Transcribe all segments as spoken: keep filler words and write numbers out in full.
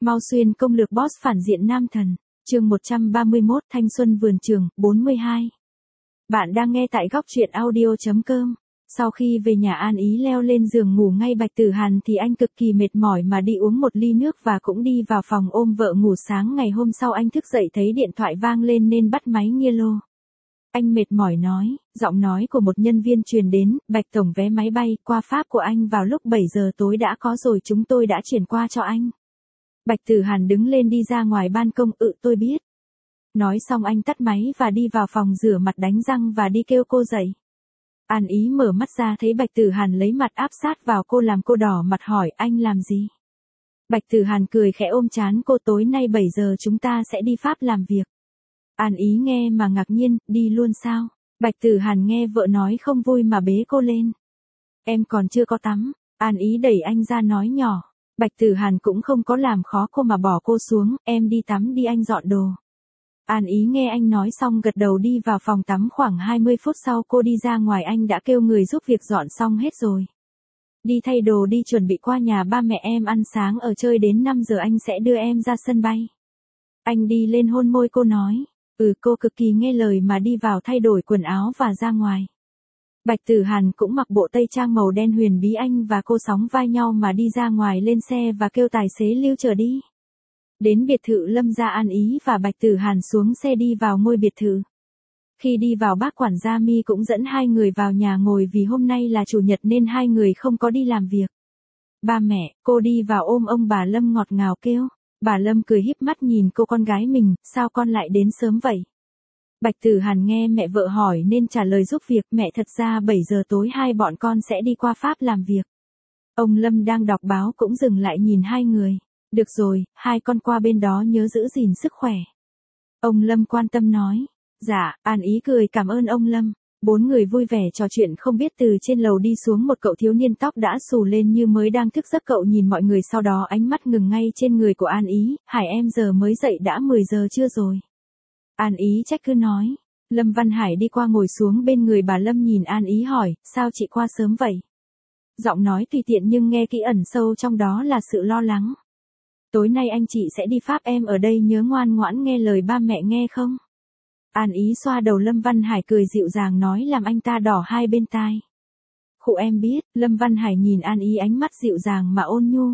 Mao Xuyên công lược boss phản diện nam thần, chương một trăm ba mươi mốt thanh xuân vườn trường, bốn mươi hai. Bạn đang nghe tại góc truyện audio.com. Sau khi về nhà An Ý leo lên giường ngủ ngay Bạch Tử Hàn thì anh cực kỳ mệt mỏi mà đi uống một ly nước và cũng đi vào phòng ôm vợ ngủ. Sáng ngày hôm sau anh thức dậy thấy điện thoại vang lên nên bắt máy nghe lô. Anh mệt mỏi nói, giọng nói của một nhân viên truyền đến, Bạch Tổng vé máy bay qua Pháp của anh vào lúc bảy giờ tối đã có rồi, chúng tôi đã chuyển qua cho anh. Bạch Tử Hàn đứng lên đi ra ngoài ban công, ừ tôi biết. Nói xong anh tắt máy và đi vào phòng rửa mặt đánh răng và đi kêu cô dậy. An Ý mở mắt ra thấy Bạch Tử Hàn lấy mặt áp sát vào cô làm cô đỏ mặt hỏi anh làm gì. Bạch Tử Hàn cười khẽ ôm trán cô, tối nay bảy giờ chúng ta sẽ đi Pháp làm việc. An Ý nghe mà ngạc nhiên, đi luôn sao? Bạch Tử Hàn nghe vợ nói không vui mà bế cô lên. Em còn chưa có tắm. An Ý đẩy anh ra nói nhỏ. Bạch Tử Hàn cũng không có làm khó cô mà bỏ cô xuống, em đi tắm đi anh dọn đồ. An Ý nghe anh nói xong gật đầu đi vào phòng tắm. Khoảng hai mươi phút sau cô đi ra ngoài, anh đã kêu người giúp việc dọn xong hết rồi. Đi thay đồ đi chuẩn bị qua nhà ba mẹ em ăn sáng ở chơi, đến năm giờ anh sẽ đưa em ra sân bay. Anh đi lên hôn môi cô nói, ừ cô cực kỳ nghe lời mà đi vào thay đổi quần áo và ra ngoài. Bạch Tử Hàn cũng mặc bộ tây trang màu đen huyền bí, anh và cô sóng vai nhau mà đi ra ngoài lên xe và kêu tài xế Lưu chở đi. Đến biệt thự Lâm gia, An Ý và Bạch Tử Hàn xuống xe đi vào ngôi biệt thự. Khi đi vào bác quản gia Mi cũng dẫn hai người vào nhà ngồi vì hôm nay là chủ nhật nên hai người không có đi làm việc. Ba mẹ, cô đi vào ôm ông bà Lâm ngọt ngào kêu. Bà Lâm cười híp mắt nhìn cô con gái mình, sao con lại đến sớm vậy? Bạch Tử Hàn nghe mẹ vợ hỏi nên trả lời giúp việc, mẹ thật ra bảy giờ tối hai bọn con sẽ đi qua Pháp làm việc. Ông Lâm đang đọc báo cũng dừng lại nhìn hai người. Được rồi, hai con qua bên đó nhớ giữ gìn sức khỏe. Ông Lâm quan tâm nói. Dạ, An Ý cười cảm ơn ông Lâm. Bốn người vui vẻ trò chuyện không biết. Từ trên lầu đi xuống một cậu thiếu niên tóc đã xù lên như mới đang thức giấc, cậu nhìn mọi người sau đó ánh mắt ngừng ngay trên người của An Ý. Hải em giờ mới dậy đã mười giờ chưa rồi? An Ý trách cứ nói. Lâm Văn Hải đi qua ngồi xuống bên người bà Lâm nhìn An Ý hỏi, sao chị qua sớm vậy? Giọng nói tùy tiện nhưng nghe kỹ ẩn sâu trong đó là sự lo lắng. Tối nay anh chị sẽ đi Pháp, em ở đây nhớ ngoan ngoãn nghe lời ba mẹ nghe không? An Ý xoa đầu Lâm Văn Hải cười dịu dàng nói làm anh ta đỏ hai bên tai. Khụ em biết. Lâm Văn Hải nhìn An Ý ánh mắt dịu dàng mà ôn nhu.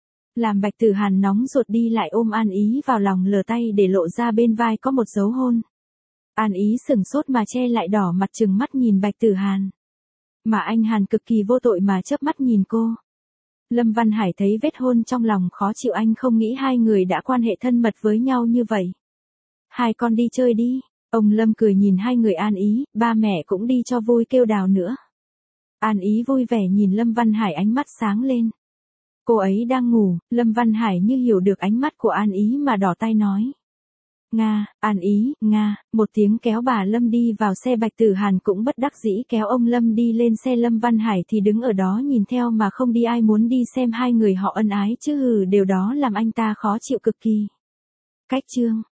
Làm Bạch Tử Hàn nóng ruột đi lại ôm An Ý vào lòng, lờ tay để lộ ra bên vai có một dấu hôn. An Ý sửng sốt mà che lại đỏ mặt trừng mắt nhìn Bạch Tử Hàn. Mà anh Hàn cực kỳ vô tội mà chớp mắt nhìn cô. Lâm Văn Hải thấy vết hôn trong lòng khó chịu, anh không nghĩ hai người đã quan hệ thân mật với nhau như vậy. Hai con đi chơi đi. Ông Lâm cười nhìn hai người An Ý, ba mẹ cũng đi cho vui kêu Đào nữa. An Ý vui vẻ nhìn Lâm Văn Hải ánh mắt sáng lên. Cô ấy đang ngủ, Lâm Văn Hải như hiểu được ánh mắt của An Ý mà đỏ tay nói. Nga, An Ý, Nga, một tiếng kéo bà Lâm đi vào xe. Bạch Tử Hàn cũng bất đắc dĩ kéo ông Lâm đi lên xe. Lâm Văn Hải thì đứng ở đó nhìn theo mà không đi, ai muốn đi xem hai người họ ân ái chứ hừ, điều đó làm anh ta khó chịu cực kỳ. Cách chương